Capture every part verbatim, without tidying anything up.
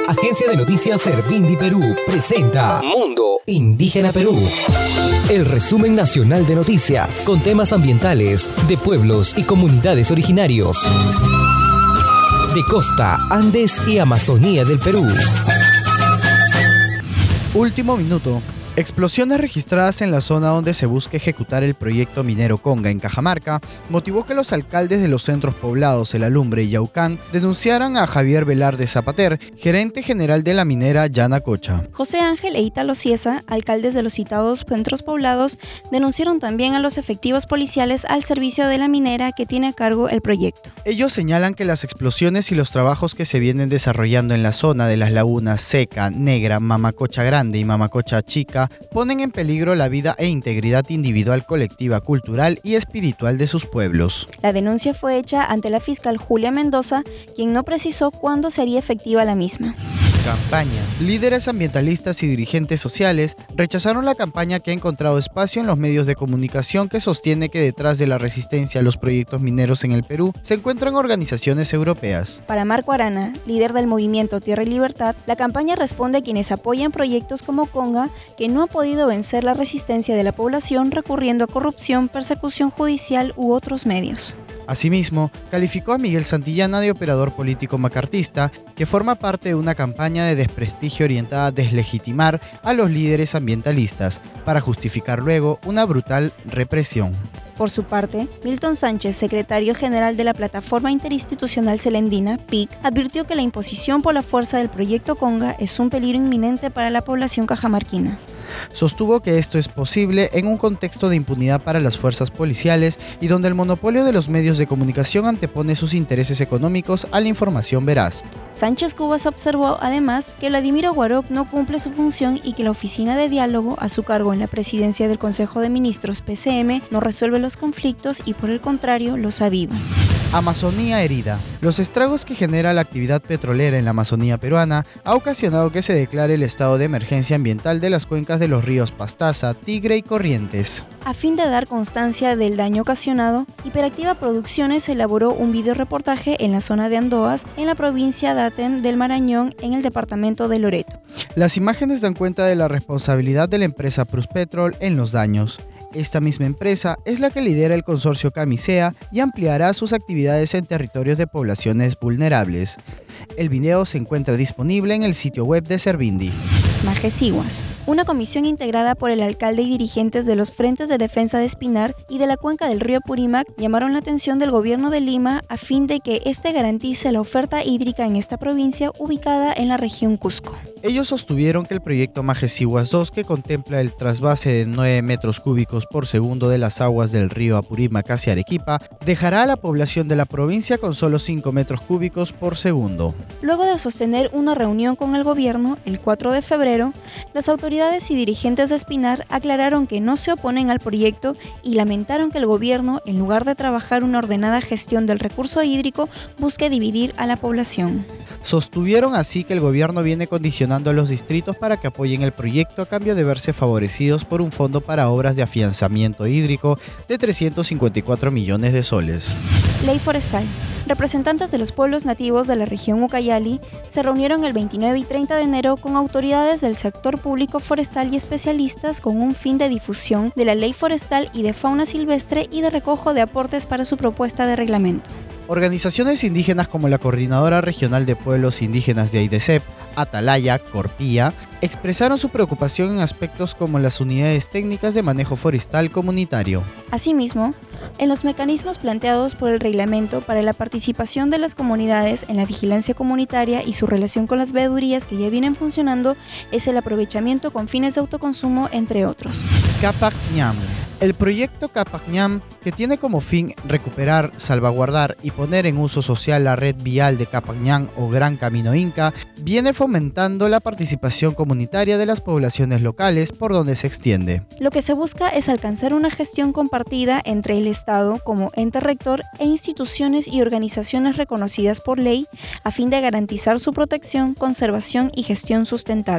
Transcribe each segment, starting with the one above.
Agencia de Noticias Servindi Perú presenta Mundo Indígena Perú. El resumen nacional de noticias con temas ambientales de pueblos y comunidades originarios de costa, Andes y Amazonía del Perú. Último minuto. Explosiones registradas en la zona donde se busca ejecutar el proyecto minero Conga en Cajamarca motivó que los alcaldes de los centros poblados El Alumbre y Yaucán denunciaran a Javier Velarde Zapater, gerente general de la minera Yanacocha. José Ángel e Ítalo Cieza, alcaldes de los citados centros poblados, denunciaron también a los efectivos policiales al servicio de la minera que tiene a cargo el proyecto. Ellos señalan que las explosiones y los trabajos que se vienen desarrollando en la zona de las lagunas Seca, Negra, Mamacocha Grande y Mamacocha Chica ponen en peligro la vida e integridad individual, colectiva, cultural y espiritual de sus pueblos. La denuncia fue hecha ante la fiscal Julia Mendoza, quien no precisó cuándo sería efectiva la misma. Campaña. Líderes ambientalistas y dirigentes sociales rechazaron la campaña que ha encontrado espacio en los medios de comunicación que sostiene que detrás de la resistencia a los proyectos mineros en el Perú se encuentran organizaciones europeas. Para Marco Arana, líder del movimiento Tierra y Libertad, la campaña responde a quienes apoyan proyectos como Conga que no ha podido vencer la resistencia de la población recurriendo a corrupción, persecución judicial u otros medios. Asimismo, calificó a Miguel Santillana de operador político macartista que forma parte de una campaña de desprestigio orientada a deslegitimar a los líderes ambientalistas para justificar luego una brutal represión. Por su parte, Milton Sánchez, secretario general de la Plataforma Interinstitucional Celendina, P I C, advirtió que la imposición por la fuerza del proyecto Conga es un peligro inminente para la población cajamarquina. Sostuvo que esto es posible en un contexto de impunidad para las fuerzas policiales y donde el monopolio de los medios de comunicación antepone sus intereses económicos a la información veraz. Sánchez Cubas observó además que Vladimiro Guaroc no cumple su función y que la oficina de diálogo a su cargo en la presidencia del Consejo de Ministros P C M no resuelve los conflictos y por el contrario los aviva. Amazonía herida. Los estragos que genera la actividad petrolera en la Amazonía peruana ha ocasionado que se declare el estado de emergencia ambiental de las cuencas de los ríos Pastaza, Tigre y Corrientes. A fin de dar constancia del daño ocasionado, Hiperactiva Producciones elaboró un videoreportaje en la zona de Andoas, en la provincia de Atem del Marañón, en el departamento de Loreto. Las imágenes dan cuenta de la responsabilidad de la empresa Pruspetrol en los daños. Esta misma empresa es la que lidera el consorcio Camisea y ampliará sus actividades en territorios de poblaciones vulnerables. El video se encuentra disponible en el sitio web de Servindi. Majesiguas. Una comisión integrada por el alcalde y dirigentes de los Frentes de Defensa de Espinar y de la cuenca del río Purímac llamaron la atención del gobierno de Lima a fin de que éste garantice la oferta hídrica en esta provincia ubicada en la región Cusco. Ellos sostuvieron que el proyecto Majesiguas dos, que contempla el trasvase de nueve metros cúbicos por segundo de las aguas del río Apurímac hacia Arequipa, dejará a la población de la provincia con solo cinco metros cúbicos por segundo. Luego de sostener una reunión con el gobierno el cuatro de febrero, las autoridades y dirigentes de Espinar aclararon que no se oponen al proyecto y lamentaron que el gobierno, en lugar de trabajar una ordenada gestión del recurso hídrico, busque dividir a la población. Sostuvieron así que el gobierno viene condicionando a los distritos para que apoyen el proyecto a cambio de verse favorecidos por un fondo para obras de afianzamiento hídrico de trescientos cincuenta y cuatro millones de soles. Ley forestal. Representantes de los pueblos nativos de la región Ucayali se reunieron el veintinueve y treinta de enero con autoridades del sector público forestal y especialistas con un fin de difusión de la ley forestal y de fauna silvestre y de recojo de aportes para su propuesta de reglamento. Organizaciones indígenas como la Coordinadora Regional de Pueblos Indígenas de AIDESEP, Atalaya, Corpía, expresaron su preocupación en aspectos como las unidades técnicas de manejo forestal comunitario. Asimismo, en los mecanismos planteados por el reglamento para la participación de las comunidades en la vigilancia comunitaria y su relación con las veedurías que ya vienen funcionando es el aprovechamiento con fines de autoconsumo, entre otros. Capac Ñam. El proyecto Capac Ñam, que tiene como fin recuperar, salvaguardar y poner en uso social la red vial de Capac Ñam o Gran Camino Inca, viene fomentando la participación comunitaria de las poblaciones locales por donde se extiende. Lo que se busca es alcanzar una gestión compartida entre el Estado como ente rector e instituciones y organizaciones reconocidas por ley a fin de garantizar su protección, conservación y gestión sustentable.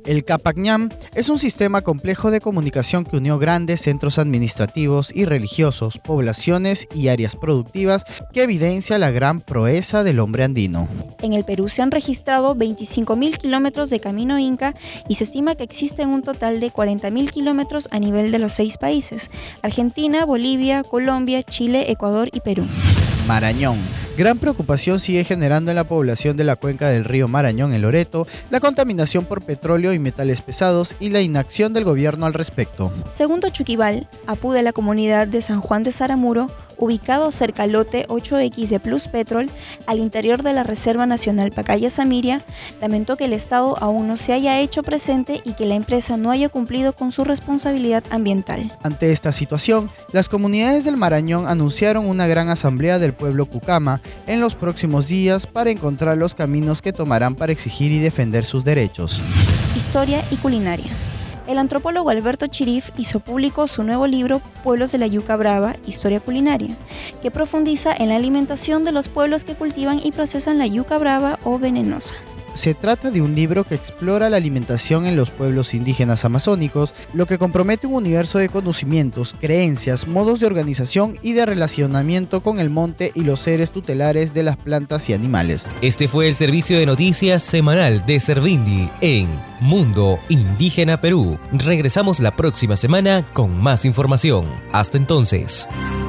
El Capacñam es un sistema complejo de comunicación que unió grandes centros administrativos y religiosos, poblaciones y áreas productivas que evidencia la gran proeza del hombre andino. En el Perú se han registrado veinticinco mil kilómetros de camino inca y se estima que existen un total de cuarenta mil kilómetros a nivel de los seis países: Argentina, Bolivia, Colombia, Chile, Ecuador y Perú. Marañón. Gran preocupación sigue generando en la población de la cuenca del río Marañón en Loreto la contaminación por petróleo y metales pesados y la inacción del gobierno al respecto. Según Tochuquibal, Apu de la comunidad de San Juan de Saramuro, ubicado cerca al lote ocho equis de Plus Petrol, al interior de la Reserva Nacional Pacaya-Samiria, lamentó que el Estado aún no se haya hecho presente y que la empresa no haya cumplido con su responsabilidad ambiental. Ante esta situación, las comunidades del Marañón anunciaron una gran asamblea del pueblo Cucama en los próximos días para encontrar los caminos que tomarán para exigir y defender sus derechos. Historia y culinaria. El antropólogo Alberto Chirif hizo público su nuevo libro Pueblos de la Yuca Brava, Historia Culinaria, que profundiza en la alimentación de los pueblos que cultivan y procesan la yuca brava o venenosa. Se trata de un libro que explora la alimentación en los pueblos indígenas amazónicos, lo que compromete un universo de conocimientos, creencias, modos de organización y de relacionamiento con el monte y los seres tutelares de las plantas y animales. Este fue el servicio de noticias semanal de Servindi en Mundo Indígena Perú. Regresamos la próxima semana con más información. Hasta entonces.